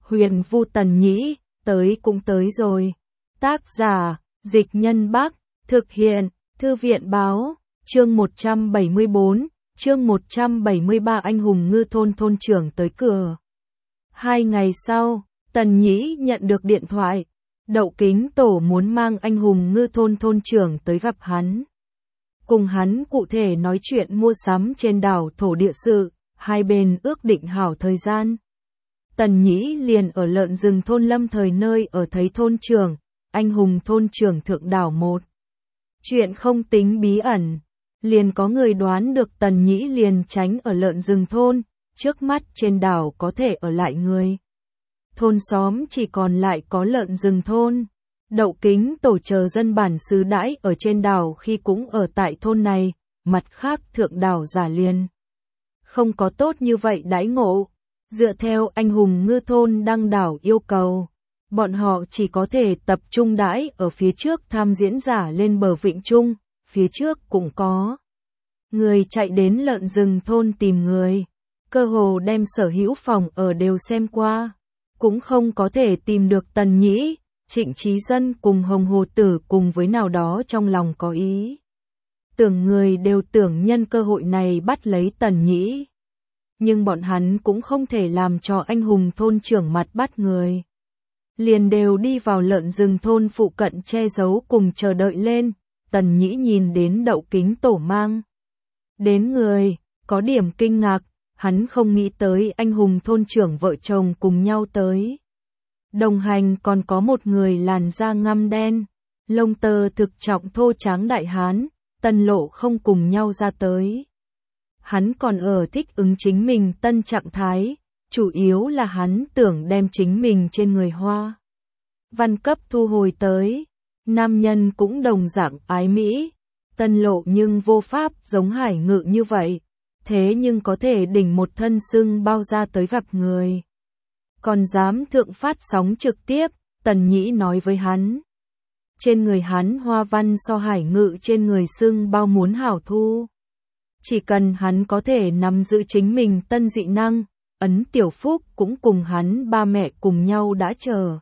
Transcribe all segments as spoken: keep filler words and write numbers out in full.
Huyền Vu Tần Nhĩ, tới cũng tới rồi. Tác giả, Dịch Nhân Bắc, thực hiện, Thư viện Báo, chương một trăm bảy mươi bốn, chương một trăm bảy mươi ba anh hùng ngư thôn thôn trưởng tới cửa. Hai ngày sau, Tần Nhĩ nhận được điện thoại, Đậu Kính Tổ muốn mang anh hùng ngư thôn thôn trưởng tới gặp hắn. Cùng hắn cụ thể nói chuyện mua sắm trên đảo thổ địa sự, hai bên ước định hảo thời gian. Tần Nhĩ liền ở lợn rừng thôn Lâm Thời nơi ở thấy thôn trưởng, anh hùng thôn trưởng thượng đảo một. Chuyện không tính bí ẩn, liền có người đoán được Tần Nhĩ liền tránh ở lợn rừng thôn, trước mắt trên đảo có thể ở lại người. Thôn xóm chỉ còn lại có lợn rừng thôn. Đậu Kính Tổ chờ dân bản xứ đãi ở trên đảo khi cũng ở tại thôn này, mặt khác thượng đảo giả liền. Không có tốt như vậy đãi ngộ. Dựa theo anh hùng ngư thôn đăng đảo yêu cầu, bọn họ chỉ có thể tập trung đãi ở phía trước tham diễn giả lên bờ vịnh Trung, phía trước cũng có người chạy đến lợn rừng thôn tìm người, cơ hồ đem sở hữu phòng ở đều xem qua, cũng không có thể tìm được Tần Nhĩ, Trịnh Trí Dân cùng Hồng Hồ Tử cùng với nào đó trong lòng có ý. Tưởng người đều tưởng nhân cơ hội này bắt lấy Tần Nhĩ. Nhưng bọn hắn cũng không thể làm cho anh hùng thôn trưởng mặt bắt người. Liền đều đi vào lợn rừng thôn phụ cận che giấu cùng chờ đợi lên, Tần Nhĩ nhìn đến Đậu Kính Tổ mang đến người, có điểm kinh ngạc, hắn không nghĩ tới anh hùng thôn trưởng vợ chồng cùng nhau tới. Đồng hành còn có một người làn da ngăm đen, lông tơ thực trọng thô tráng đại hán, Tần Lộ không cùng nhau ra tới. Hắn còn ở thích ứng chính mình tân trạng thái, chủ yếu là hắn tưởng đem chính mình trên người hoa văn cấp thu hồi tới. Nam nhân cũng đồng dạng ái mỹ, Tần Lộ nhưng vô pháp giống Hải Ngự như vậy, thế nhưng có thể đỉnh một thân sưng bao ra tới gặp người. Còn dám thượng phát sóng trực tiếp, Tần Nhĩ nói với hắn. Trên người hắn hoa văn so Hải Ngự trên người sưng bao muốn hảo thu. Chỉ cần hắn có thể nắm giữ chính mình tân dị năng, Ấn Tiểu Phúc cũng cùng hắn ba mẹ cùng nhau đã chờ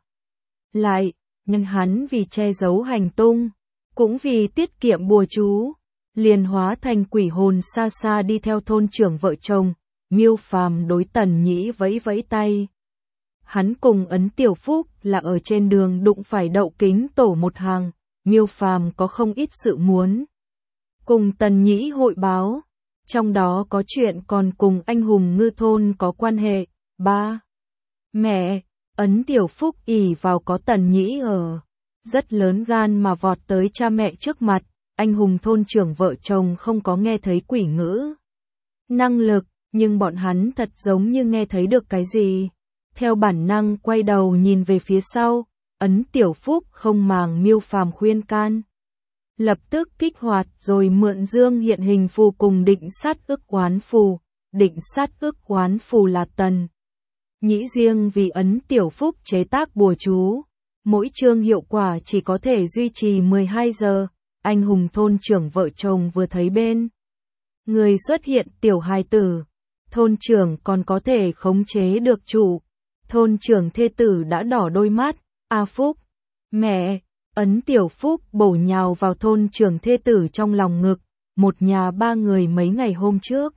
lại, nhưng hắn vì che giấu hành tung, cũng vì tiết kiệm bùa chú, liền hóa thành quỷ hồn xa xa đi theo thôn trưởng vợ chồng. Miêu Phàm đối Tần Nhĩ vẫy vẫy tay. Hắn cùng Ấn Tiểu Phúc là ở trên đường đụng phải Đậu Kính Tổ một hàng, Miêu Phàm có không ít sự muốn cùng Tần Nhĩ hội báo. Trong đó có chuyện còn cùng anh hùng ngư thôn có quan hệ. Ba mẹ, Ấn Tiểu Phúc ỷ vào có Tần Nhĩ ở, rất lớn gan mà vọt tới cha mẹ trước mặt. Anh hùng thôn trưởng vợ chồng không có nghe thấy quỷ ngữ năng lực, nhưng bọn hắn thật giống như nghe thấy được cái gì. Theo bản năng quay đầu nhìn về phía sau, Ấn Tiểu Phúc không màng Miêu Phàm khuyên can, lập tức kích hoạt rồi mượn dương hiện hình phù cùng định sát ức oán phù. Định sát ức oán phù là Tần Nhĩ riêng vì Ấn Tiểu Phúc chế tác bùa chú, mỗi chương hiệu quả chỉ có thể duy trì mười hai giờ. Anh hùng thôn trưởng vợ chồng vừa thấy bên người xuất hiện tiểu hài tử, thôn trưởng còn có thể khống chế được chủ. Thôn trưởng thê tử đã đỏ đôi mắt. A Phúc, mẹ. Ấn Tiểu Phúc bổ nhào vào thôn trưởng thê tử trong lòng ngực. Một nhà ba người mấy ngày hôm trước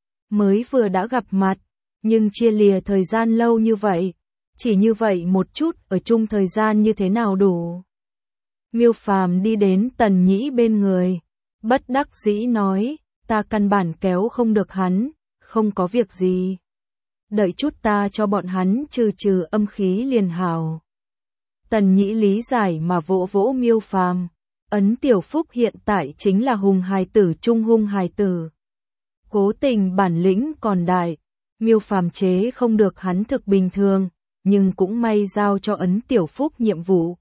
mới vừa đã gặp mặt, nhưng chia lìa thời gian lâu như vậy, chỉ như vậy một chút ở chung thời gian như thế nào đủ. Miêu Phàm đi đến Tần Nhĩ bên người, bất đắc dĩ nói, ta căn bản kéo không được hắn, không có việc gì. Đợi chút ta cho bọn hắn trừ trừ âm khí liền hào. Tần Nhĩ lý giải mà vỗ vỗ Miêu Phàm. Ấn Tiểu Phúc hiện tại chính là hùng hài tử trung hung hài tử. Cố tình bản lĩnh còn đại, Miêu Phàm chế không được hắn thực bình thường, nhưng cũng may giao cho Ấn Tiểu Phúc nhiệm vụ.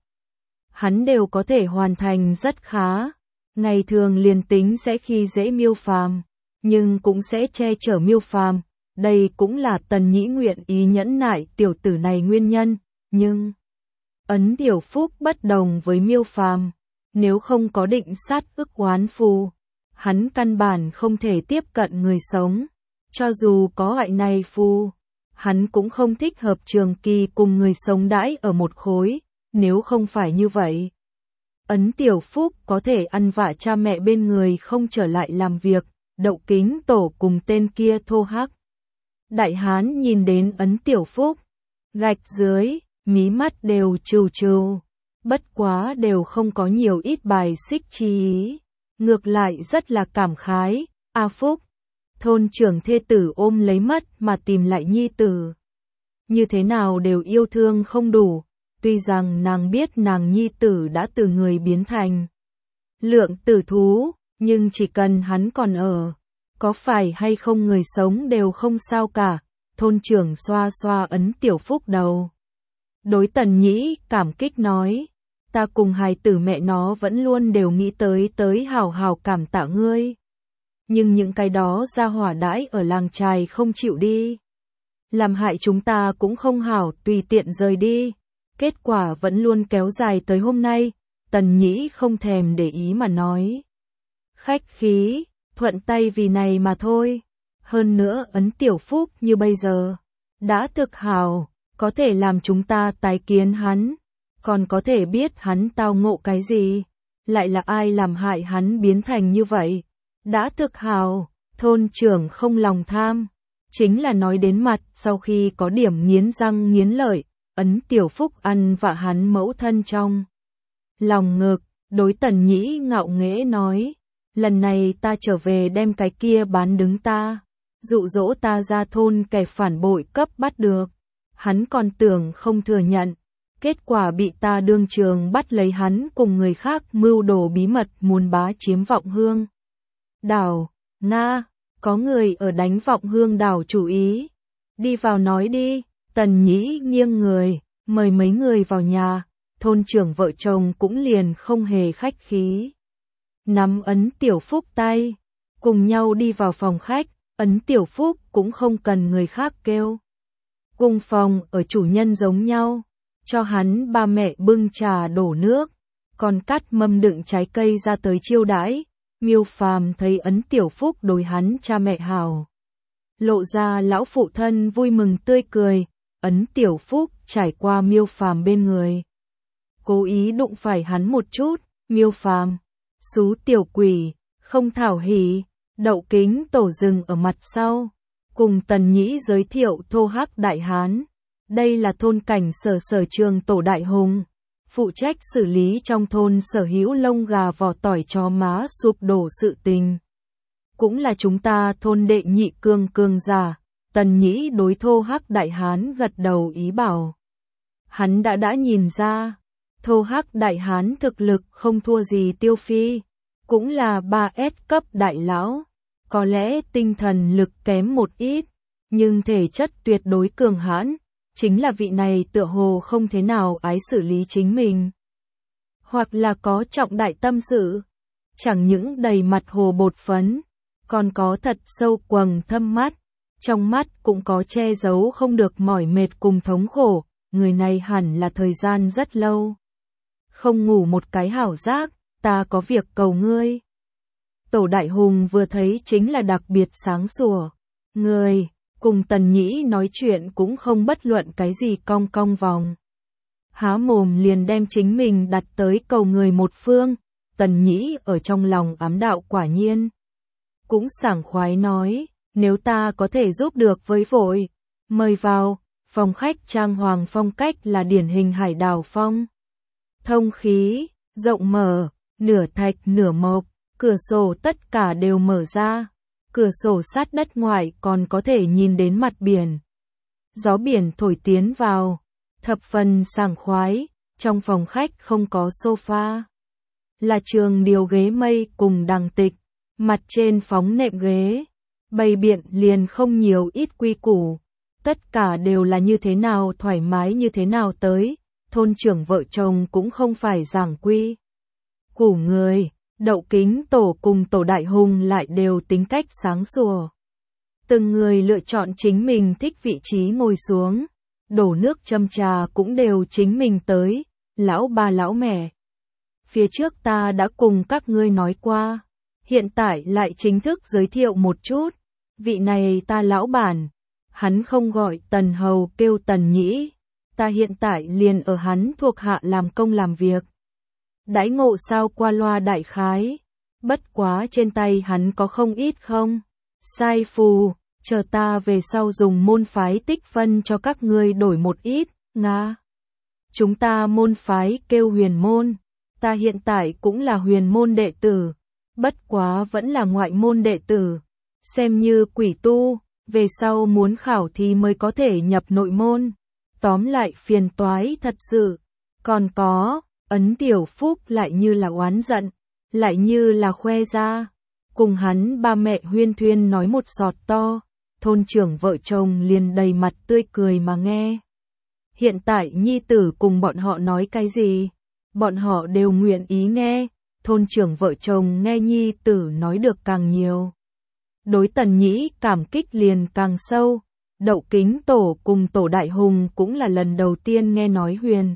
Hắn đều có thể hoàn thành rất khá. Ngày thường liền tính sẽ khi dễ Miêu Phàm, nhưng cũng sẽ che chở Miêu Phàm. Đây cũng là Tần Nhĩ nguyện ý nhẫn nại tiểu tử này nguyên nhân, nhưng Ấn Tiểu Phúc bất đồng với Miêu Phàm, nếu không có định sát ức oán phù, hắn căn bản không thể tiếp cận người sống. Cho dù có loại này phù, Hắn cũng không thích hợp trường kỳ cùng người sống đãi ở một khối, nếu không phải như vậy. Ấn Tiểu Phúc có thể ăn vạ cha mẹ bên người không trở lại làm việc, Đậu Kính Tổ cùng tên kia thô hắc. Đại hán nhìn đến Ấn Tiểu Phúc, gạch dưới, mí mắt đều trừ trừ, bất quá đều không có nhiều ít bài xích chi ý, ngược lại rất là cảm khái, A Phúc. Thôn trưởng thê tử ôm lấy mất mà tìm lại nhi tử. Như thế nào đều yêu thương không đủ, tuy rằng nàng biết nàng nhi tử đã từ người biến thành lượng tử thú, nhưng chỉ cần hắn còn ở, có phải hay không người sống đều không sao cả. Thôn trưởng xoa xoa Ấn Tiểu Phúc đầu. Đối Tần Nhĩ cảm kích nói, ta cùng hài tử mẹ nó vẫn luôn đều nghĩ tới tới hào hào cảm tạ ngươi. Nhưng những cái đó ra hỏa đãi ở làng trài không chịu đi. Làm hại chúng ta cũng không hảo tùy tiện rời đi. Kết quả vẫn luôn kéo dài tới hôm nay, Tần Nhĩ không thèm để ý mà nói. Khách khí, thuận tay vì này mà thôi. Hơn nữa Ấn Tiểu Phúc như bây giờ, đã thực hảo, có thể làm chúng ta tái kiến hắn, còn có thể biết hắn tao ngộ cái gì, lại là ai làm hại hắn biến thành như vậy. Đã thực hảo, thôn trưởng không lòng tham, chính là nói đến mặt sau khi có điểm nghiến răng nghiến lợi, Ấn Tiểu Phúc ăn vạ hắn mẫu thân trong lòng ngực, đối Tần Nhĩ ngạo nghễ nói, lần này ta trở về đem cái kia bán đứng ta, dụ dỗ ta ra thôn kẻ phản bội cấp bắt được, hắn còn tưởng không thừa nhận, kết quả bị ta đương trường bắt lấy hắn cùng người khác mưu đồ bí mật muốn bá chiếm Vọng Hương đảo. Nga, có người ở đánh Vọng Hương đảo chủ ý, đi vào nói đi. Tần Nhĩ nghiêng người, mời mấy người vào nhà, thôn trưởng vợ chồng cũng liền không hề khách khí. Nắm Ấn Tiểu Phúc tay, cùng nhau đi vào phòng khách, Ấn Tiểu Phúc cũng không cần người khác kêu. Cùng phòng ở chủ nhân giống nhau, cho hắn ba mẹ bưng trà đổ nước, còn cắt mâm đựng trái cây ra tới chiêu đãi. Miêu Phàm thấy Ấn Tiểu Phúc đối hắn cha mẹ hảo, lộ ra lão phụ thân vui mừng tươi cười. Ấn Tiểu Phúc trải qua Miêu Phàm bên người, cố ý đụng phải hắn một chút. Miêu Phàm, xú tiểu quỷ, không thảo hỉ. Đậu Kính Tổ dừng ở mặt sau, cùng Tần Nhĩ giới thiệu thô hắc đại hán. Đây là thôn cảnh sở sở trường Tổ Đại Hùng, phụ trách xử lý trong thôn sở hữu lông gà vỏ tỏi chó má sụp đổ sự tình. Cũng là chúng ta thôn đệ nhị cương cương giả. Tần Nhĩ đối thô hắc đại hán gật đầu ý bảo. Hắn đã đã nhìn ra, thô hắc đại hán thực lực không thua gì Tiêu Phi, cũng là ba S cấp đại lão, có lẽ tinh thần lực kém một ít, nhưng thể chất tuyệt đối cường hãn, chính là vị này tựa hồ không thế nào ái xử lý chính mình. Hoặc là có trọng đại tâm sự, chẳng những đầy mặt hồ bột phấn, còn có thật sâu quầng thâm mắt. Trong mắt cũng có che giấu không được mỏi mệt cùng thống khổ, người này hẳn là thời gian rất lâu không ngủ một cái hảo giác, ta có việc cầu ngươi. Tổ Đại Hùng vừa thấy chính là đặc biệt sáng sủa, người, cùng Tần Nhĩ nói chuyện cũng không bất luận cái gì cong cong vòng. Há mồm liền đem chính mình đặt tới cầu người một phương, Tần Nhĩ ở trong lòng ám đạo quả nhiên. Cũng sảng khoái nói, nếu ta có thể giúp được với vội, mời vào. Phòng khách trang hoàng phong cách là điển hình hải đảo phong. Thông khí, rộng mở, nửa thạch nửa mộc, cửa sổ tất cả đều mở ra. Cửa sổ sát đất ngoài còn có thể nhìn đến mặt biển. Gió biển thổi tiến vào, thập phần sảng khoái, trong phòng khách không có sofa. Là trường điều ghế mây cùng đằng tịch, mặt trên phóng nệm ghế. Bày biện liền không nhiều ít quy củ, tất cả đều là như thế nào thoải mái như thế nào tới, thôn trưởng vợ chồng cũng không phải giảng quy củ người, Đậu Kính Tổ cùng Tổ Đại Hùng lại đều tính cách sáng sủa. Từng người lựa chọn chính mình thích vị trí ngồi xuống, đổ nước châm trà cũng đều chính mình tới, lão ba lão mẹ. Phía trước ta đã cùng các ngươi nói qua, hiện tại lại chính thức giới thiệu một chút, vị này ta lão bản, Hắn không gọi Tần Hầu kêu Tần Nhĩ, ta hiện tại liền ở hắn thuộc hạ làm công làm việc. Đãi ngộ sao qua loa đại khái, bất quá trên tay hắn có không ít không? Sai phù, chờ ta về sau dùng môn phái tích phân cho các ngươi đổi một ít, nga. Chúng ta môn phái kêu huyền môn, ta hiện tại cũng là huyền môn đệ tử, bất quá vẫn là ngoại môn đệ tử, xem như quỷ tu, về sau muốn khảo thì mới có thể nhập nội môn. Tóm lại phiền toái thật sự. Còn có, Ấn Tiểu Phúc lại như là oán giận, lại như là khoe ra. Cùng hắn ba mẹ huyên thuyên nói một sọt to, thôn trưởng vợ chồng liền đầy mặt tươi cười mà nghe. Hiện tại nhi tử cùng bọn họ nói cái gì, bọn họ đều nguyện ý nghe, thôn trưởng vợ chồng nghe nhi tử nói được càng nhiều. Đối Tần Nhĩ cảm kích liền càng sâu, Đậu Kính Tổ cùng Tổ Đại Hùng cũng là lần đầu tiên nghe nói huyền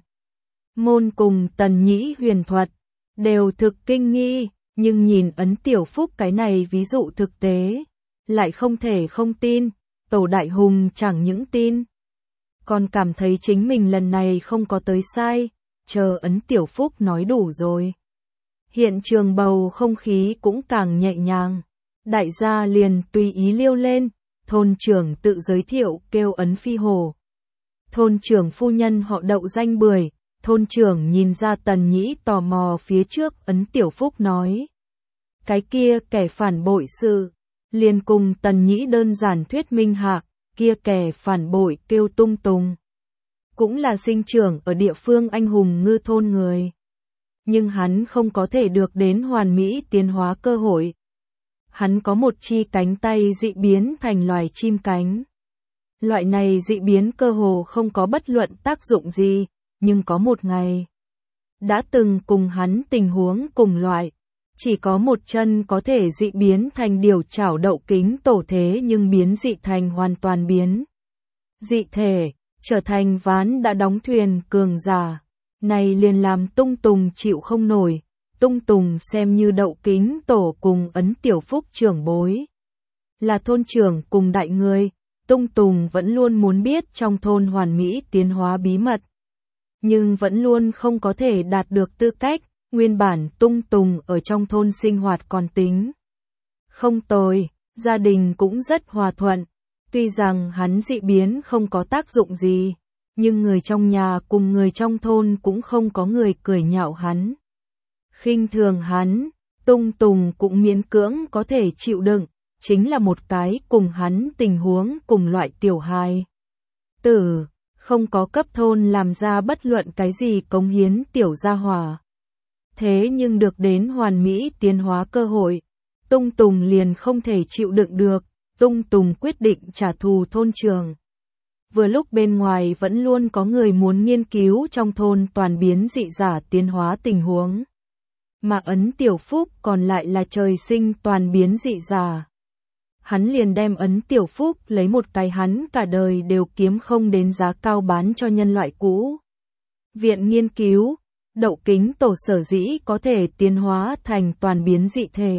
môn cùng Tần Nhĩ huyền thuật, đều thực kinh nghi, nhưng nhìn Ấn Tiểu Phúc cái này ví dụ thực tế, lại không thể không tin, Tổ Đại Hùng chẳng những tin, còn cảm thấy chính mình lần này không có tới sai, chờ Ấn Tiểu Phúc nói đủ rồi. Hiện trường bầu không khí cũng càng nhẹ nhàng, đại gia liền tùy ý liêu lên, thôn trưởng tự giới thiệu kêu Ấn Phi Hổ. Thôn trưởng phu nhân họ Đậu danh Bưởi, thôn trưởng nhìn ra Tần Nhĩ tò mò phía trước, Ấn Tiểu Phúc nói. Cái kia kẻ phản bội sự, liền cùng Tần Nhĩ đơn giản thuyết minh hạ, kia kẻ phản bội kêu Tung Tùng. Cũng là sinh trưởng ở địa phương anh hùng ngư thôn người. Nhưng hắn không có thể được đến hoàn mỹ tiến hóa cơ hội. Hắn có một chi cánh tay dị biến thành loài chim cánh. Loại này dị biến cơ hồ không có bất luận tác dụng gì, nhưng có một ngày, đã từng cùng hắn tình huống cùng loại, chỉ có một chân có thể dị biến thành điều chảo Đậu Kính Tổ thế nhưng biến dị thành hoàn toàn biến dị thể, trở thành ván đã đóng thuyền cường giả. Này liền làm Tung Tùng chịu không nổi, Tung Tùng xem như Đậu Kính Tổ cùng Ấn Tiểu Phúc trưởng bối. Là thôn trưởng cùng đại người, Tung Tùng vẫn luôn muốn biết trong thôn hoàn mỹ tiến hóa bí mật. Nhưng vẫn luôn không có thể đạt được tư cách, nguyên bản Tung Tùng ở trong thôn sinh hoạt còn tính không tồi, gia đình cũng rất hòa thuận. Tuy rằng hắn dị biến không có tác dụng gì, nhưng người trong nhà cùng người trong thôn cũng không có người cười nhạo hắn, khinh thường hắn. Tung Tùng cũng miễn cưỡng có thể chịu đựng, chính là một cái cùng hắn tình huống cùng loại tiểu hài tử, không có cấp thôn làm ra bất luận cái gì cống hiến tiểu gia hỏa. Thế nhưng được đến hoàn mỹ tiến hóa cơ hội, Tung Tùng liền không thể chịu đựng được, Tung Tùng quyết định trả thù thôn trường. Vừa lúc bên ngoài vẫn luôn có người muốn nghiên cứu trong thôn toàn biến dị giả tiến hóa tình huống. Mà Ấn Tiểu Phúc còn lại là trời sinh toàn biến dị giả. Hắn liền đem Ấn Tiểu Phúc lấy một cái hắn cả đời đều kiếm không đến giá cao bán cho nhân loại cũ. Viện nghiên cứu, Đậu Kính Tổ sở dĩ có thể tiến hóa thành toàn biến dị thể.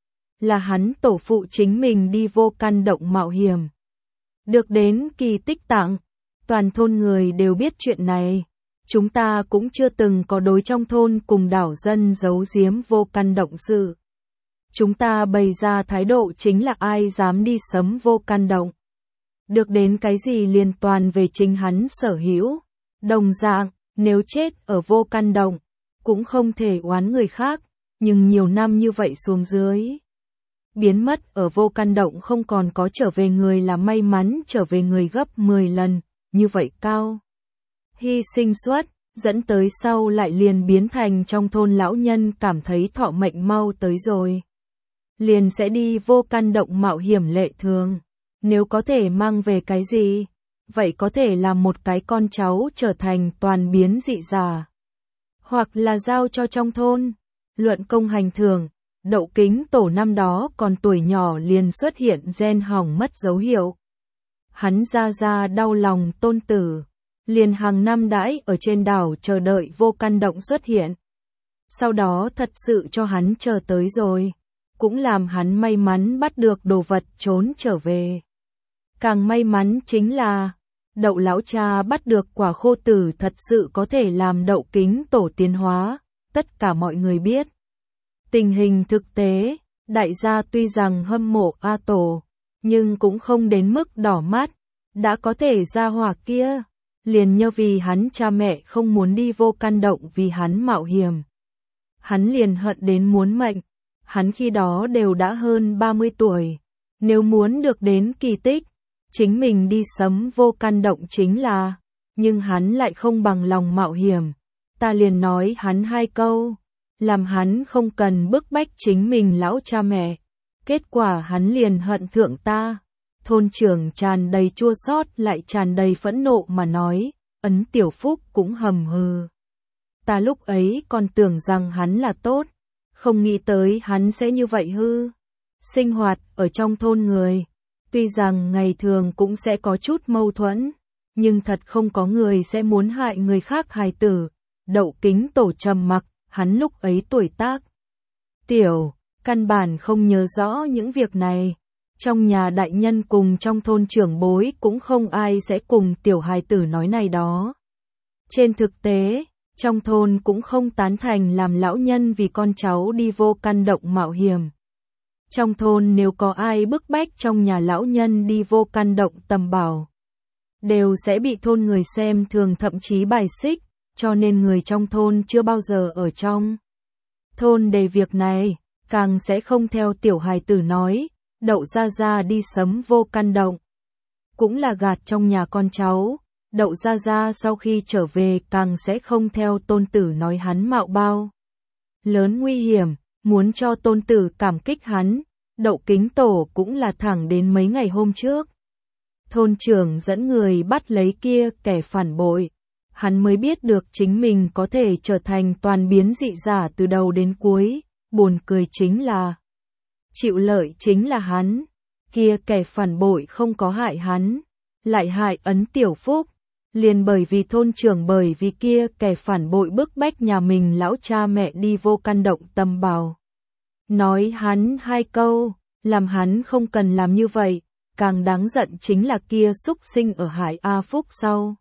Là hắn tổ phụ chính mình đi vô căn động mạo hiểm. Được đến kỳ tích tặng, toàn thôn người đều biết chuyện này. Chúng ta cũng chưa từng có đối trong thôn cùng đảo dân giấu giếm vô căn động sự. Chúng ta bày ra thái độ chính là ai dám đi sấm vô căn động. Được đến cái gì liền toàn về chính hắn sở hữu. Đồng dạng, nếu chết ở vô căn động, cũng không thể oán người khác, nhưng nhiều năm như vậy xuống dưới. Biến mất ở vô căn động không còn có trở về người là may mắn trở về người gấp mười lần, như vậy cao. Hy sinh suất, dẫn tới sau lại liền biến thành trong thôn lão nhân cảm thấy thọ mệnh mau tới rồi. Liền sẽ đi vô căn động mạo hiểm lệ thường. Nếu có thể mang về cái gì, vậy có thể là một cái con cháu trở thành toàn biến dị giả. Hoặc là giao cho trong thôn. Luận công hành thường, Đậu Kính Tổ năm đó còn tuổi nhỏ liền xuất hiện gen hỏng mất dấu hiệu. Hắn ra ra đau lòng tôn tử, liền hàng năm đãi ở trên đảo chờ đợi vô căn động xuất hiện. Sau đó thật sự cho hắn chờ tới rồi, cũng làm hắn may mắn bắt được đồ vật trốn trở về. Càng may mắn chính là, Đậu lão cha bắt được quả khô tử thật sự có thể làm đậu kính tổ tiến hóa, tất cả mọi người biết. Tình hình thực tế, đại gia tuy rằng hâm mộ A Tổ, nhưng cũng không đến mức đỏ mắt, đã có thể ra hỏa kia, liền nhờ vì hắn cha mẹ không muốn đi vô căn động vì hắn mạo hiểm. Hắn liền hận đến muốn mệnh, hắn khi đó đều đã hơn ba mươi tuổi, nếu muốn được đến kỳ tích, chính mình đi sấm vô căn động chính là, nhưng hắn lại không bằng lòng mạo hiểm, ta liền nói hắn hai câu, làm hắn không cần bức bách chính mình lão cha mẹ, kết quả hắn liền hận thượng ta. Thôn trưởng tràn đầy chua xót lại tràn đầy phẫn nộ mà nói, Ấn Tiểu Phúc cũng hầm hừ. Ta lúc ấy còn tưởng rằng hắn là tốt, không nghĩ tới hắn sẽ như vậy hư. Sinh hoạt ở trong thôn người, tuy rằng ngày thường cũng sẽ có chút mâu thuẫn, nhưng thật không có người sẽ muốn hại người khác hài tử. Đậu kính tổ trầm mặc, hắn lúc ấy tuổi tác tiểu, căn bản không nhớ rõ những việc này. Trong nhà đại nhân cùng trong thôn trưởng bối cũng không ai sẽ cùng tiểu hài tử nói này đó. Trên thực tế, trong thôn cũng không tán thành làm lão nhân vì con cháu đi vô căn động mạo hiểm. Trong thôn nếu có ai bức bách trong nhà lão nhân đi vô căn động tầm bảo, đều sẽ bị thôn người xem thường thậm chí bài xích, cho nên người trong thôn chưa bao giờ ở trong thôn đề việc này, càng sẽ không theo tiểu hài tử nói, Đậu gia gia đi sấm vô căn động. Cũng là gạt trong nhà con cháu, Đậu gia gia sau khi trở về càng sẽ không theo tôn tử nói hắn mạo bao lớn nguy hiểm, muốn cho tôn tử cảm kích hắn. Đậu kính tổ cũng là thẳng đến mấy ngày hôm trước. Thôn trưởng dẫn người bắt lấy kia kẻ phản bội, hắn mới biết được chính mình có thể trở thành toàn biến dị giả từ đầu đến cuối, buồn cười chính là chịu lợi chính là hắn, kia kẻ phản bội không có hại hắn, lại hại Ấn Tiểu Phúc, liền bởi vì thôn trưởng bởi vì kia kẻ phản bội bức bách nhà mình lão cha mẹ đi vô căn động tầm bảo. Nói hắn hai câu, làm hắn không cần làm như vậy, càng đáng giận chính là kia xúc sinh ở Hải A Phúc sau.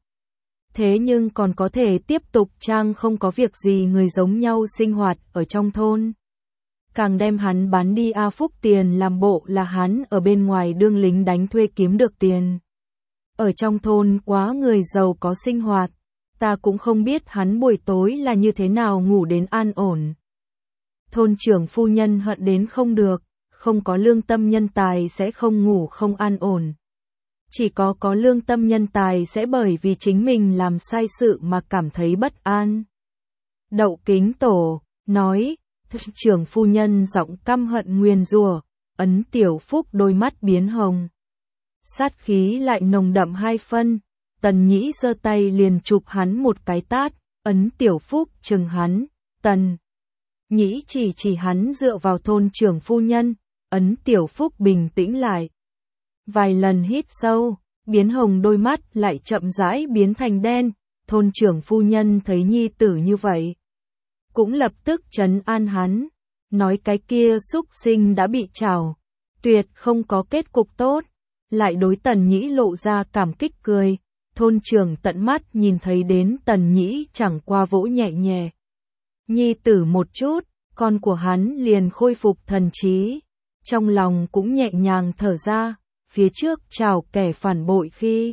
Thế nhưng còn có thể tiếp tục trang không có việc gì người giống nhau sinh hoạt ở trong thôn. Càng đem hắn bán đi A Phúc tiền làm bộ là hắn ở bên ngoài đương lính đánh thuê kiếm được tiền. Ở trong thôn quá người giàu có sinh hoạt, ta cũng không biết hắn buổi tối là như thế nào ngủ đến an ổn. Thôn trưởng phu nhân hận đến không được, không có lương tâm nhân tài sẽ không ngủ không an ổn. Chỉ có có lương tâm nhân tài sẽ bởi vì chính mình làm sai sự mà cảm thấy bất an. Đậu kính tổ, nói, trưởng phu nhân giọng căm hận nguyền rủa, Ấn Tiểu Phúc đôi mắt biến hồng. Sát khí lại nồng đậm hai phân, Tần Nhĩ giơ tay liền chụp hắn một cái tát, Ấn Tiểu Phúc chừng hắn, Tần Nhĩ chỉ chỉ hắn dựa vào thôn trưởng phu nhân, Ấn Tiểu Phúc bình tĩnh lại. Vài lần hít sâu, biến hồng đôi mắt lại chậm rãi biến thành đen, thôn trưởng phu nhân thấy nhi tử như vậy. Cũng lập tức trấn an hắn, nói cái kia xúc sinh đã bị trảo, tuyệt không có kết cục tốt, lại đối Tần Nhĩ lộ ra cảm kích cười, thôn trưởng tận mắt nhìn thấy đến Tần Nhĩ chẳng qua vỗ nhẹ nhẹ. Nhi tử một chút, con của hắn liền khôi phục thần trí, trong lòng cũng nhẹ nhàng thở ra, phía trước chào kẻ phản bội khi.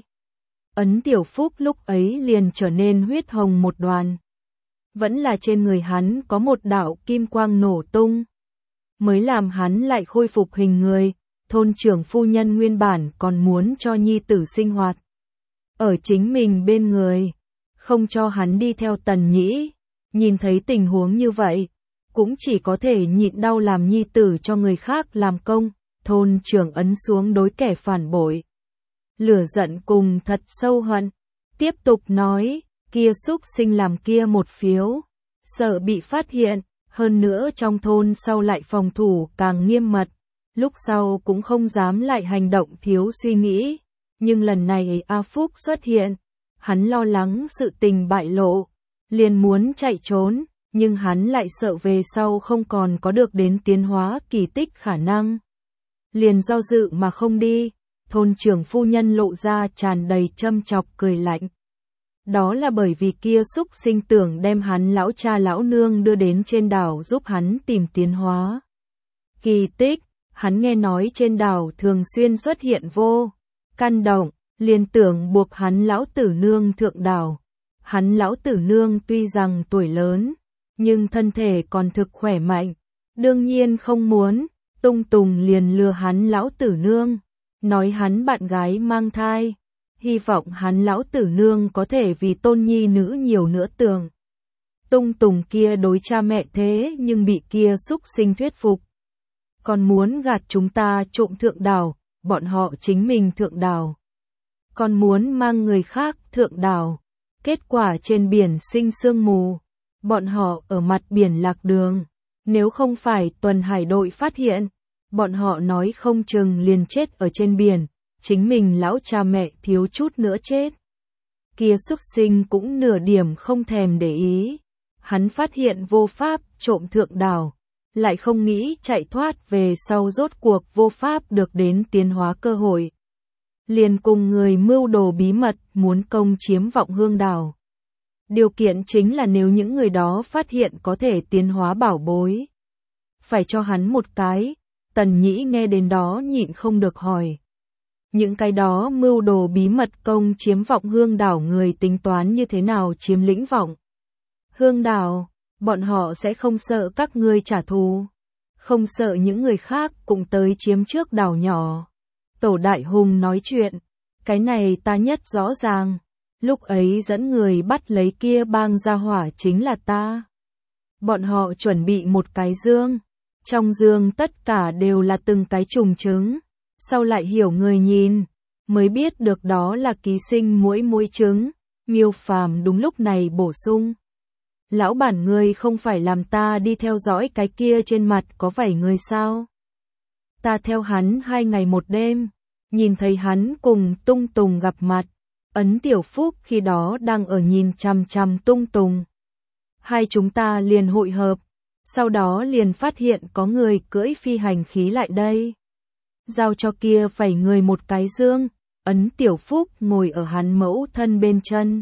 Ấn Tiểu Phúc lúc ấy liền trở nên huyết hồng một đoàn. Vẫn là trên người hắn có một đạo kim quang nổ tung, mới làm hắn lại khôi phục hình người, thôn trưởng phu nhân nguyên bản còn muốn cho nhi tử sinh hoạt ở chính mình bên người, không cho hắn đi theo Tần Nhĩ, nhìn thấy tình huống như vậy, cũng chỉ có thể nhịn đau làm nhi tử cho người khác làm công, thôn trưởng ấn xuống đối kẻ phản bội. Lửa giận cùng thật sâu hận, tiếp tục nói, kia xúc sinh làm kia một phiếu, sợ bị phát hiện, hơn nữa trong thôn sau lại phòng thủ càng nghiêm mật, lúc sau cũng không dám lại hành động thiếu suy nghĩ, nhưng lần này A Phúc xuất hiện, hắn lo lắng sự tình bại lộ, liền muốn chạy trốn, nhưng hắn lại sợ về sau không còn có được đến tiến hóa kỳ tích khả năng. Liền do dự mà không đi, thôn trưởng phu nhân lộ ra tràn đầy châm chọc cười lạnh. Đó là bởi vì kia xúc sinh tưởng đem hắn lão cha lão nương đưa đến trên đảo giúp hắn tìm tiến hóa. Kỳ tích, hắn nghe nói trên đảo thường xuyên xuất hiện vô căn động, liền tưởng buộc hắn lão tử nương thượng đảo. Hắn lão tử nương tuy rằng tuổi lớn, nhưng thân thể còn thực khỏe mạnh, đương nhiên không muốn, Tung Tùng liền lừa hắn lão tử nương, nói hắn bạn gái mang thai, hy vọng hắn lão tử nương có thể vì tôn nhi nữ nhiều nữa tưởng. Tung Tùng kia đối cha mẹ thế nhưng bị kia xúc sinh thuyết phục. Còn muốn gạt chúng ta trộm thượng đảo, bọn họ chính mình thượng đảo. Còn muốn mang người khác thượng đảo. Kết quả trên biển sinh sương mù, bọn họ ở mặt biển lạc đường, nếu không phải tuần hải đội phát hiện, bọn họ nói không chừng liền chết ở trên biển, chính mình lão cha mẹ thiếu chút nữa chết. Kia xúc sinh cũng nửa điểm không thèm để ý, hắn phát hiện vô pháp trộm thượng đảo, lại không nghĩ chạy thoát về sau rốt cuộc vô pháp được đến tiến hóa cơ hội. Liền cùng người mưu đồ bí mật muốn công chiếm Vọng Hương đảo. Điều kiện chính là nếu những người đó phát hiện có thể tiến hóa bảo bối. Phải cho hắn một cái, Tần Nhĩ nghe đến đó nhịn không được hỏi. Những cái đó mưu đồ bí mật công chiếm Vọng Hương đảo người tính toán như thế nào chiếm lĩnh Vọng Hương đảo, bọn họ sẽ không sợ các ngươi trả thù, không sợ những người khác cũng tới chiếm trước đảo nhỏ. Tổ Đại Hùng nói chuyện, cái này ta nhất rõ ràng, lúc ấy dẫn người bắt lấy kia bang gia hỏa chính là ta. Bọn họ chuẩn bị một cái dương, trong dương tất cả đều là từng cái trùng trứng, sau lại hiểu người nhìn, mới biết được đó là ký sinh muỗi muỗi trứng. Miêu Phàm đúng lúc này bổ sung. Lão bản ngươi không phải làm ta đi theo dõi cái kia trên mặt có vảy người sao? Ta theo hắn hai ngày một đêm, nhìn thấy hắn cùng Tung Tùng gặp mặt, Ấn Tiểu Phúc khi đó đang ở nhìn chằm chằm Tung Tùng. Hai chúng ta liền hội hợp, sau đó liền phát hiện có người cưỡi phi hành khí lại đây. Giao cho kia vảy người một cái dương, Ấn Tiểu Phúc ngồi ở hắn mẫu thân bên chân.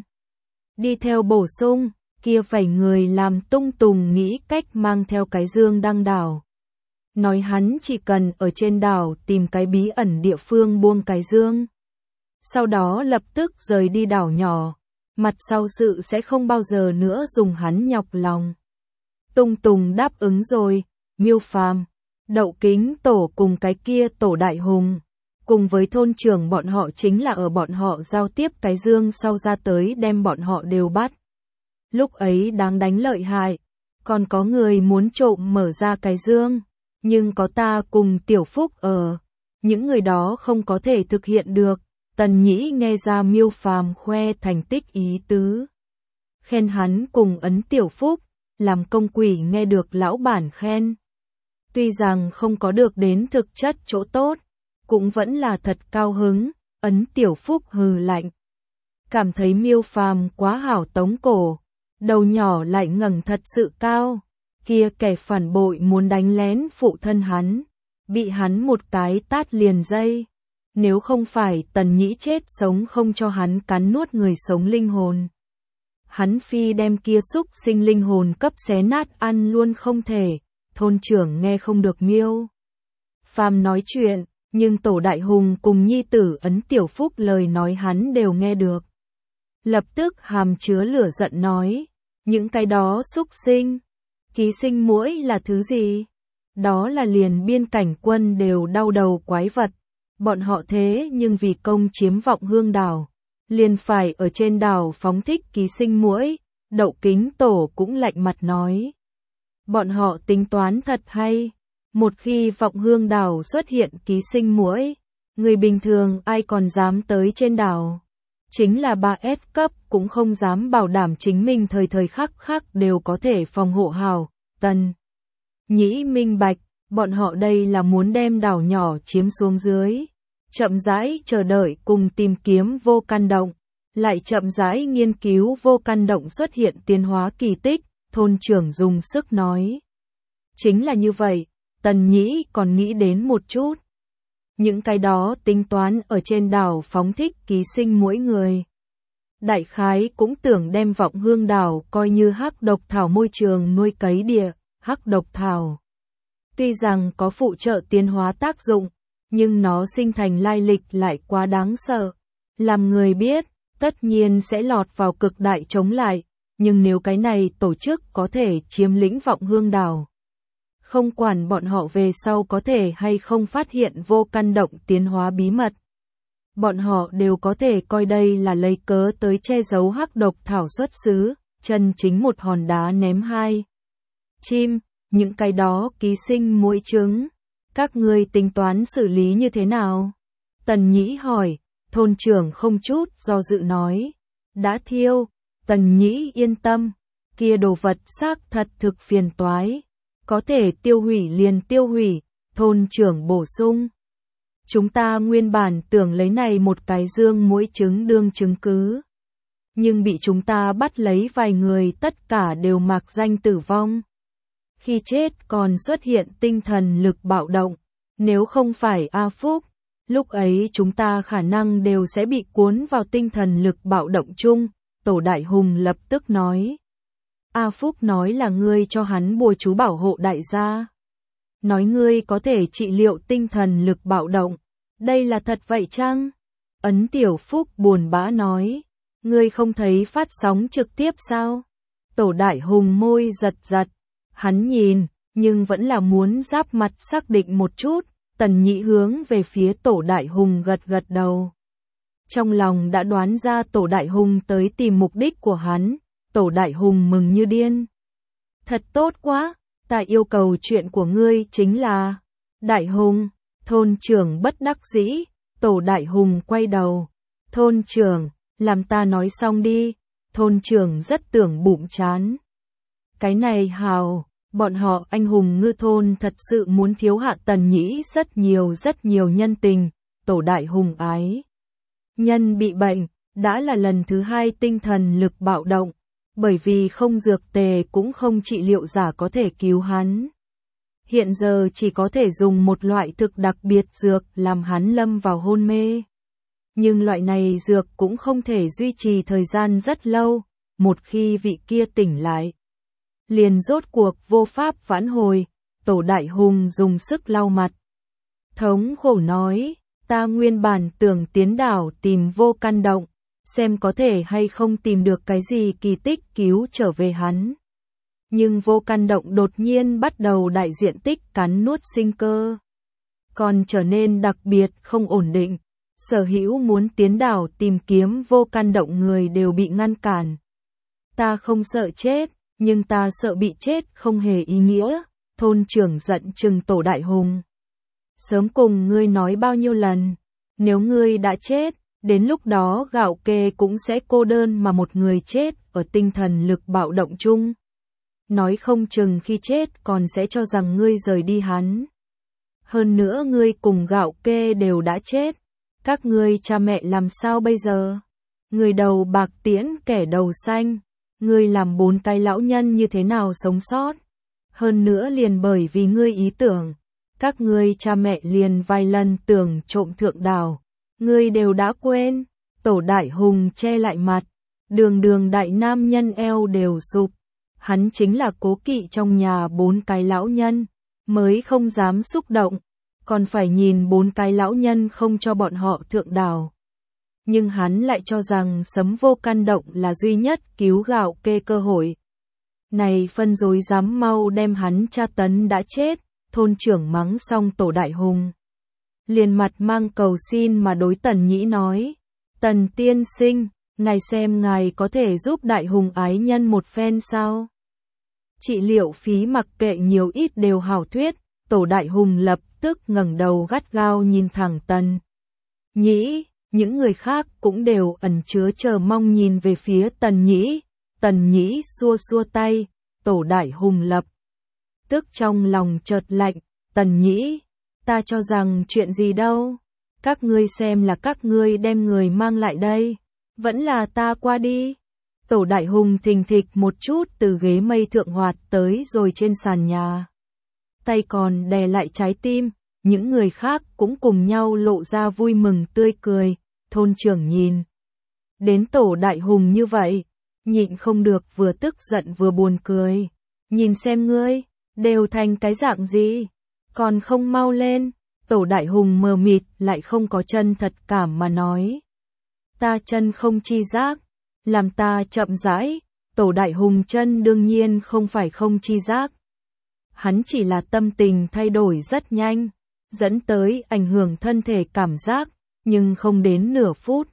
Đi theo bổ sung, kia vảy người làm Tung Tùng nghĩ cách mang theo cái dương đăng đảo. Nói hắn chỉ cần ở trên đảo tìm cái bí ẩn địa phương buông cái dương. Sau đó lập tức rời đi đảo nhỏ, mặt sau sự sẽ không bao giờ nữa dùng hắn nhọc lòng. Tung Tùng đáp ứng rồi, Miêu Phàm, Đậu Kính Tổ cùng cái kia Tổ Đại Hùng, cùng với thôn trưởng bọn họ chính là ở bọn họ giao tiếp cái dương sau ra tới đem bọn họ đều bắt. Lúc ấy đáng đánh lợi hại, còn có người muốn trộm mở ra cái dương. Nhưng có ta cùng Tiểu Phúc ở, những người đó không có thể thực hiện được. Tần Nhĩ nghe ra Miêu Phàm khoe thành tích ý tứ, khen hắn cùng Ấn Tiểu Phúc, làm công quỷ nghe được lão bản khen. Tuy rằng không có được đến thực chất chỗ tốt, cũng vẫn là thật cao hứng. Ấn Tiểu Phúc hừ lạnh, cảm thấy Miêu Phàm quá hảo tống cổ, đầu nhỏ lại ngẩng thật sự cao. Kia kẻ phản bội muốn đánh lén phụ thân hắn, bị hắn một cái tát liền dây. Nếu không phải Tần Nhĩ chết sống không cho hắn cắn nuốt người sống linh hồn, hắn phi đem kia xúc sinh linh hồn cấp xé nát ăn luôn không thể. Thôn trưởng nghe không được Miêu Phàm nói chuyện, nhưng Tổ Đại Hùng cùng nhi tử Ấn Tiểu Phúc lời nói hắn đều nghe được. Lập tức hàm chứa lửa giận nói, những cái đó xúc sinh, ký sinh muỗi là thứ gì? Đó là liền biên cảnh quân đều đau đầu quái vật. Bọn họ thế nhưng vì công chiếm Vọng Hương đảo, liền phải ở trên đảo phóng thích ký sinh muỗi. Đậu Kính Tổ cũng lạnh mặt nói. Bọn họ tính toán thật hay. Một khi Vọng Hương đảo xuất hiện ký sinh muỗi, người bình thường ai còn dám tới trên đảo. Chính là ba S cấp cũng không dám bảo đảm chính mình thời thời khắc khắc đều có thể phòng hộ hảo. Tần Nhĩ minh bạch, bọn họ đây là muốn đem đảo nhỏ chiếm xuống dưới. Chậm rãi chờ đợi cùng tìm kiếm vô căn động, lại chậm rãi nghiên cứu vô căn động xuất hiện tiến hóa kỳ tích. Thôn trưởng dùng sức nói. Chính là như vậy, Tần Nhĩ còn nghĩ đến một chút. Những cái đó tính toán ở trên đảo phóng thích ký sinh mỗi người. Đại khái cũng tưởng đem Vọng Hương đảo coi như hắc độc thảo môi trường nuôi cấy địa, hắc độc thảo. Tuy rằng có phụ trợ tiến hóa tác dụng, nhưng nó sinh thành lai lịch lại quá đáng sợ. Làm người biết, tất nhiên sẽ lọt vào cực đại chống lại, nhưng nếu cái này tổ chức có thể chiếm lĩnh Vọng Hương đảo, không quản bọn họ về sau có thể hay không phát hiện vô căn động tiến hóa bí mật. Bọn họ đều có thể coi đây là lấy cớ tới che giấu hắc độc thảo xuất xứ, chân chính một hòn đá ném hai chim, những cái đó ký sinh muỗi trứng. Các ngươi tính toán xử lý như thế nào? Tần Nhĩ hỏi, thôn trưởng không chút do dự nói. Đã thiêu, Tần Nhĩ yên tâm, kia đồ vật xác thật thực phiền toái. Có thể tiêu hủy liền tiêu hủy, thôn trưởng bổ sung. Chúng ta nguyên bản tưởng lấy này một cái dương muỗi trứng đương chứng cứ. Nhưng bị chúng ta bắt lấy vài người tất cả đều mạc danh tử vong. Khi chết còn xuất hiện tinh thần lực bạo động. Nếu không phải A Phúc, lúc ấy chúng ta khả năng đều sẽ bị cuốn vào tinh thần lực bạo động chung. Tổ Đại Hùng lập tức nói. A Phúc nói là ngươi cho hắn bùa chú bảo hộ đại gia. Nói ngươi có thể trị liệu tinh thần lực bạo động. Đây là thật vậy chăng? Ấn Tiểu Phúc buồn bã nói. Ngươi không thấy phát sóng trực tiếp sao? Tổ Đại Hùng môi giật giật. Hắn nhìn, nhưng vẫn là muốn giáp mặt xác định một chút. Tần Nhĩ hướng về phía Tổ Đại Hùng gật gật đầu. Trong lòng đã đoán ra Tổ Đại Hùng tới tìm mục đích của hắn. Tổ Đại Hùng mừng như điên. Thật tốt quá, ta yêu cầu chuyện của ngươi chính là... Đại Hùng, thôn trưởng bất đắc dĩ, Tổ Đại Hùng quay đầu. Thôn trưởng, làm ta nói xong đi, thôn trưởng rất tưởng bụng chán. Cái này hào, bọn họ anh hùng ngư thôn thật sự muốn thiếu hạ Tần Nhĩ rất nhiều rất nhiều nhân tình, Tổ Đại Hùng ái. Nhân bị bệnh, đã là lần thứ hai tinh thần lực bạo động. Bởi vì không dược tề cũng không trị liệu giả có thể cứu hắn. Hiện giờ chỉ có thể dùng một loại thực đặc biệt dược làm hắn lâm vào hôn mê. Nhưng loại này dược cũng không thể duy trì thời gian rất lâu, một khi vị kia tỉnh lại. Liền rốt cuộc vô pháp vãn hồi, Tổ Đại Hùng dùng sức lau mặt. Thống khổ nói, ta nguyên bản tưởng tiến đảo tìm vô căn động. Xem có thể hay không tìm được cái gì kỳ tích cứu trở về hắn. Nhưng vô căn động đột nhiên bắt đầu đại diện tích cắn nuốt sinh cơ. Còn trở nên đặc biệt không ổn định. Sở hữu muốn tiến đảo tìm kiếm vô căn động người đều bị ngăn cản. Ta không sợ chết, nhưng ta sợ bị chết không hề ý nghĩa. Thôn trưởng giận chừng Tổ Đại Hùng. Sớm cùng ngươi nói bao nhiêu lần. Nếu ngươi đã chết, đến lúc đó Gạo Kê cũng sẽ cô đơn mà một người chết ở tinh thần lực bạo động chung. Nói không chừng khi chết còn sẽ cho rằng ngươi rời đi hắn. Hơn nữa ngươi cùng Gạo Kê đều đã chết. Các ngươi cha mẹ làm sao bây giờ? Người đầu bạc tiễn kẻ đầu xanh. Ngươi làm bốn cái lão nhân như thế nào sống sót? Hơn nữa liền bởi vì ngươi ý tưởng. Các ngươi cha mẹ liền vài lần tưởng trộm thượng đảo. Ngươi đều đã quên, Tổ Đại Hùng che lại mặt, đường đường đại nam nhân eo đều sụp. Hắn chính là cố kỵ trong nhà bốn cái lão nhân, mới không dám xúc động, còn phải nhìn bốn cái lão nhân không cho bọn họ thượng đảo. Nhưng hắn lại cho rằng sấm vô căn động là duy nhất cứu Gạo Kê cơ hội. Này phân rối dám mau đem hắn tra tấn đã chết, thôn trưởng mắng xong Tổ Đại Hùng. Liền mặt mang cầu xin mà đối Tần Nhĩ nói. Tần tiên sinh, ngài xem ngài có thể giúp Đại Hùng ái nhân một phen sao? Trị liệu phí mặc kệ nhiều ít đều hảo thuyết, Tổ Đại Hùng lập tức ngẩng đầu gắt gao nhìn thẳng Tần Nhĩ, những người khác cũng đều ẩn chứa chờ mong nhìn về phía Tần Nhĩ. Tần Nhĩ xua xua tay, Tổ Đại Hùng lập tức trong lòng chợt lạnh, Tần Nhĩ, ta cho rằng chuyện gì đâu, các ngươi xem là các ngươi đem người mang lại đây, vẫn là ta qua đi. Tổ Đại Hùng thình thịch một chút từ ghế mây thượng hoạt tới rồi trên sàn nhà. Tay còn đè lại trái tim, những người khác cũng cùng nhau lộ ra vui mừng tươi cười. Thôn trưởng nhìn đến Tổ Đại Hùng như vậy, nhịn không được vừa tức giận vừa buồn cười. Nhìn xem ngươi, đều thành cái dạng gì, còn không mau lên. Tổ Đại Hùng mờ mịt lại không có chân thật cảm mà nói. Ta chân không chi giác, làm ta chậm rãi. Tổ Đại Hùng chân đương nhiên không phải không chi giác. Hắn chỉ là tâm tình thay đổi rất nhanh, dẫn tới ảnh hưởng thân thể cảm giác, nhưng không đến nửa phút.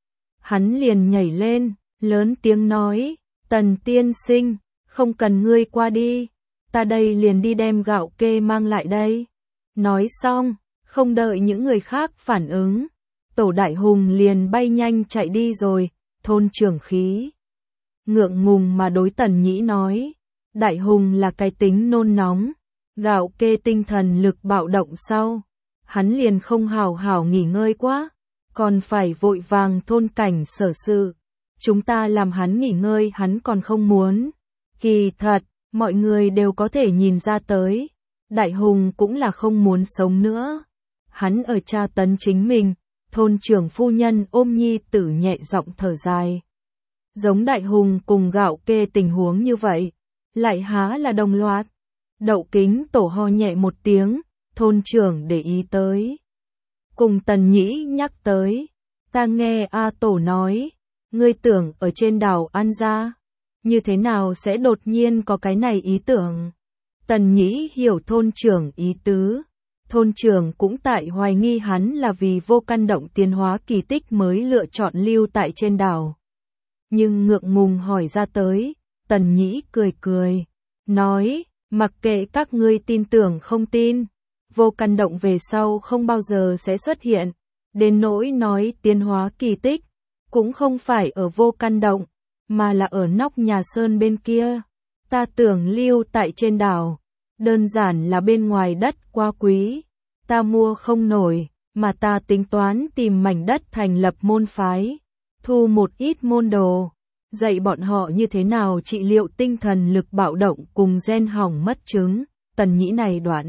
Hắn liền nhảy lên, lớn tiếng nói, Tần tiên sinh, không cần ngươi qua đi, ta đây liền đi đem gạo kê mang lại đây. Nói xong, không đợi những người khác phản ứng, Tổ Đại Hùng liền bay nhanh chạy đi rồi. Thôn trưởng khí ngượng ngùng mà đối Tần Nhĩ nói, Đại Hùng là cái tính nôn nóng, gạo kê tinh thần lực bạo động sau, hắn liền không hào hảo nghỉ ngơi quá, còn phải vội vàng thôn cảnh sở sự. Chúng ta làm hắn nghỉ ngơi hắn còn không muốn. Kỳ thật, mọi người đều có thể nhìn ra tới, Đại Hùng cũng là không muốn sống nữa. Hắn ở tra tấn chính mình. Thôn trưởng phu nhân ôm nhi tử nhẹ giọng thở dài. Giống Đại Hùng cùng gạo kê tình huống như vậy, lại há là đồng loạt. Đậu Kính Tổ ho nhẹ một tiếng, thôn trưởng để ý tới. Cùng Tần Nhĩ nhắc tới, ta nghe A Tổ nói, ngươi tưởng ở trên đảo ăn ra, như thế nào sẽ đột nhiên có cái này ý tưởng. Tần Nhĩ hiểu thôn trưởng ý tứ. Thôn trưởng cũng tại hoài nghi hắn là vì vô căn động tiến hóa kỳ tích mới lựa chọn lưu tại trên đảo. Nhưng ngượng ngùng hỏi ra tới, Tần Nhĩ cười cười, nói, mặc kệ các ngươi tin tưởng không tin, vô căn động về sau không bao giờ sẽ xuất hiện, đến nỗi nói tiến hóa kỳ tích, cũng không phải ở vô căn động, mà là ở nóc nhà sơn bên kia. Ta tưởng lưu tại trên đảo, đơn giản là bên ngoài đất quá quý, ta mua không nổi, mà ta tính toán tìm mảnh đất thành lập môn phái, thu một ít môn đồ, dạy bọn họ như thế nào trị liệu tinh thần lực bạo động cùng gen hỏng mất chứng. Tần Nhĩ này đoạn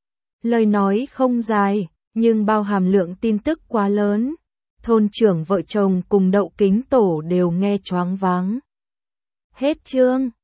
lời nói không dài, nhưng bao hàm lượng tin tức quá lớn. Thôn trưởng vợ chồng cùng Đậu Kính Tổ đều nghe choáng váng. Hết chương.